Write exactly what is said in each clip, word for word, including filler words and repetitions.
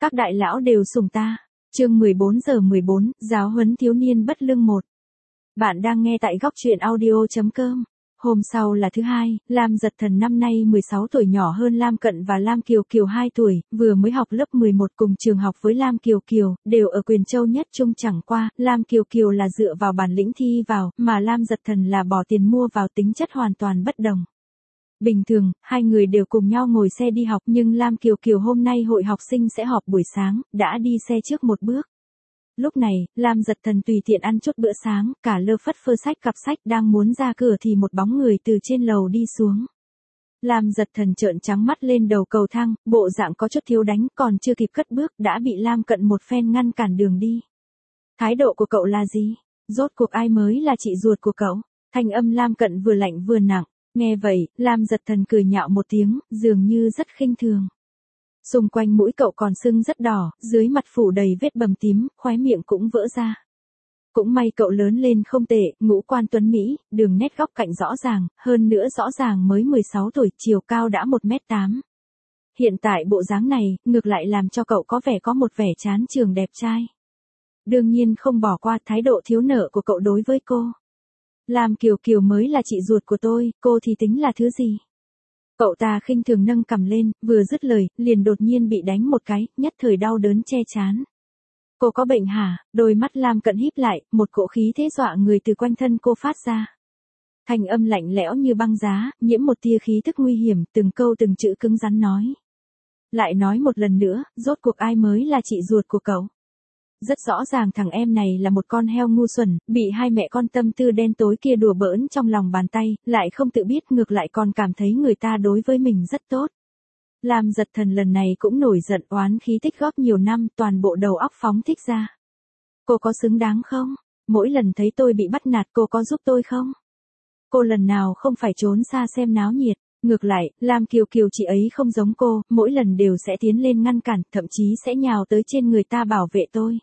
Các đại lão đều sủng ta. Chương mười bốn giờ mười bốn, giáo huấn thiếu niên bất lương một. Bạn đang nghe tại góc truyện audio chấm com. Hôm sau là thứ hai, Lam Giật Thần năm nay mười sáu tuổi, nhỏ hơn Lam Cận và Lam Kiều Kiều hai tuổi, vừa mới học lớp mười một, cùng trường học với Lam Kiều Kiều, đều ở Quyền Châu Nhất Trung. Chẳng qua, Lam Kiều Kiều là dựa vào bản lĩnh thi vào, mà Lam Giật Thần là bỏ tiền mua vào, tính chất hoàn toàn bất đồng. Bình thường, hai người đều cùng nhau ngồi xe đi học, nhưng Lam Kiều Kiều hôm nay hội học sinh sẽ họp buổi sáng, đã đi xe trước một bước. Lúc này, Lam Giật Thần tùy tiện ăn chút bữa sáng, cả lơ phất phơ xách cặp sách đang muốn ra cửa thì một bóng người từ trên lầu đi xuống. Lam Giật Thần trợn trắng mắt lên đầu cầu thang, bộ dạng có chút thiếu đánh, còn chưa kịp cất bước đã bị Lam Cận một phen ngăn cản đường đi. Thái độ của cậu là gì? Rốt cuộc ai mới là chị ruột của cậu? Thanh âm Lam Cận vừa lạnh vừa nặng. Nghe vậy, Lam Giật Thần cười nhạo một tiếng, dường như rất khinh thường. Xung quanh mũi cậu còn sưng rất đỏ, dưới mặt phủ đầy vết bầm tím, khóe miệng cũng vỡ ra. Cũng may cậu lớn lên không tệ, ngũ quan tuấn mỹ, đường nét góc cạnh rõ ràng, hơn nữa rõ ràng mới mười sáu tuổi, chiều cao đã một mét tám. Hiện tại bộ dáng này, ngược lại làm cho cậu có vẻ có một vẻ chán trường đẹp trai. Đương nhiên không bỏ qua thái độ thiếu nợ của cậu đối với cô. Lam Kiều Kiều mới là chị ruột của tôi, cô thì tính là thứ gì? Cậu ta khinh thường nâng cằm lên, vừa dứt lời, liền đột nhiên bị đánh một cái, nhất thời đau đớn che chán. Cô có bệnh hả? Đôi mắt Lam Cận híp lại, một cỗ khí thế dọa người từ quanh thân cô phát ra. Thanh âm lạnh lẽo như băng giá, nhiễm một tia khí thức nguy hiểm, từng câu từng chữ cứng rắn nói. Lại nói một lần nữa, rốt cuộc ai mới là chị ruột của cậu? Rất rõ ràng thằng em này là một con heo ngu xuẩn, bị hai mẹ con tâm tư đen tối kia đùa bỡn trong lòng bàn tay, lại không tự biết, ngược lại còn cảm thấy người ta đối với mình rất tốt. Lam Giật Thần lần này cũng nổi giận, oán khí tích góp nhiều năm, toàn bộ đầu óc phóng thích ra. Cô có xứng đáng không? Mỗi lần thấy tôi bị bắt nạt cô có giúp tôi không? Cô lần nào không phải trốn xa xem náo nhiệt. Ngược lại, Lam Kiều Kiều chị ấy không giống cô, mỗi lần đều sẽ tiến lên ngăn cản, thậm chí sẽ nhào tới trên người ta bảo vệ tôi.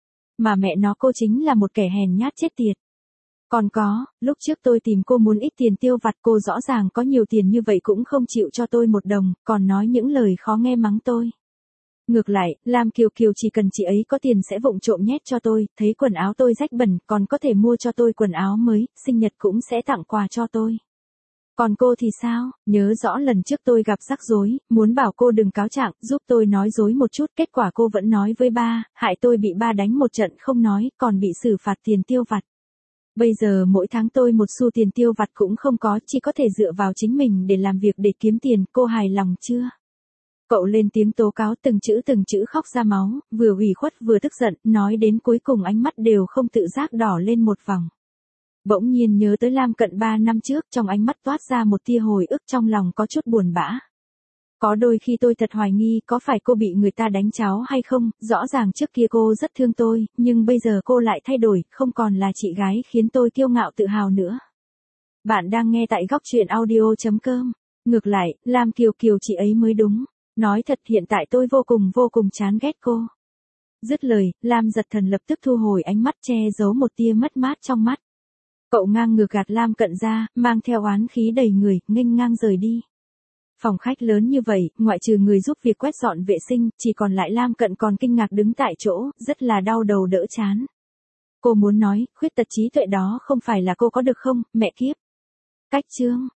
Mà mẹ nó cô chính là một kẻ hèn nhát chết tiệt. Còn có, lúc trước tôi tìm cô muốn ít tiền tiêu vặt, cô rõ ràng có nhiều tiền như vậy cũng không chịu cho tôi một đồng, còn nói những lời khó nghe mắng tôi. Ngược lại, Lam Kiều Kiều chỉ cần chị ấy có tiền sẽ vụng trộm nhét cho tôi, thấy quần áo tôi rách bẩn, còn có thể mua cho tôi quần áo mới, sinh nhật cũng sẽ tặng quà cho tôi. Còn cô thì sao? Nhớ rõ lần trước tôi gặp rắc rối, muốn bảo cô đừng cáo trạng, giúp tôi nói dối một chút, kết quả cô vẫn nói với ba, hại tôi bị ba đánh một trận không nói, còn bị xử phạt tiền tiêu vặt. Bây giờ mỗi tháng tôi một xu tiền tiêu vặt cũng không có, chỉ có thể dựa vào chính mình để làm việc để kiếm tiền, cô hài lòng chưa? Cậu lên tiếng tố cáo, từng chữ từng chữ khóc ra máu, vừa ủy khuất vừa tức giận, nói đến cuối cùng ánh mắt đều không tự giác đỏ lên một vòng. Bỗng nhiên nhớ tới Lam Cận ba năm trước, trong ánh mắt toát ra một tia hồi ức, trong lòng có chút buồn bã. Có đôi khi tôi thật hoài nghi có phải cô bị người ta đánh cháo hay không, rõ ràng trước kia cô rất thương tôi, nhưng bây giờ cô lại thay đổi, không còn là chị gái khiến tôi kiêu ngạo tự hào nữa. Bạn đang nghe tại góc truyện audio chấm com. Ngược lại, Lam Kiều Kiều chị ấy mới đúng. Nói thật hiện tại tôi vô cùng vô cùng chán ghét cô. Dứt lời, Lam Giật Thần lập tức thu hồi ánh mắt, che giấu một tia mất mát trong mắt. Cậu ngang ngược gạt Lam Cận ra, mang theo oán khí đầy người, nghênh ngang rời đi. Phòng khách lớn như vậy, ngoại trừ người giúp việc quét dọn vệ sinh, chỉ còn lại Lam Cận còn kinh ngạc đứng tại chỗ, rất là đau đầu đỡ chán. Cô muốn nói, khuyết tật trí tuệ đó không phải là cô có được không, mẹ kiếp. Cách chương.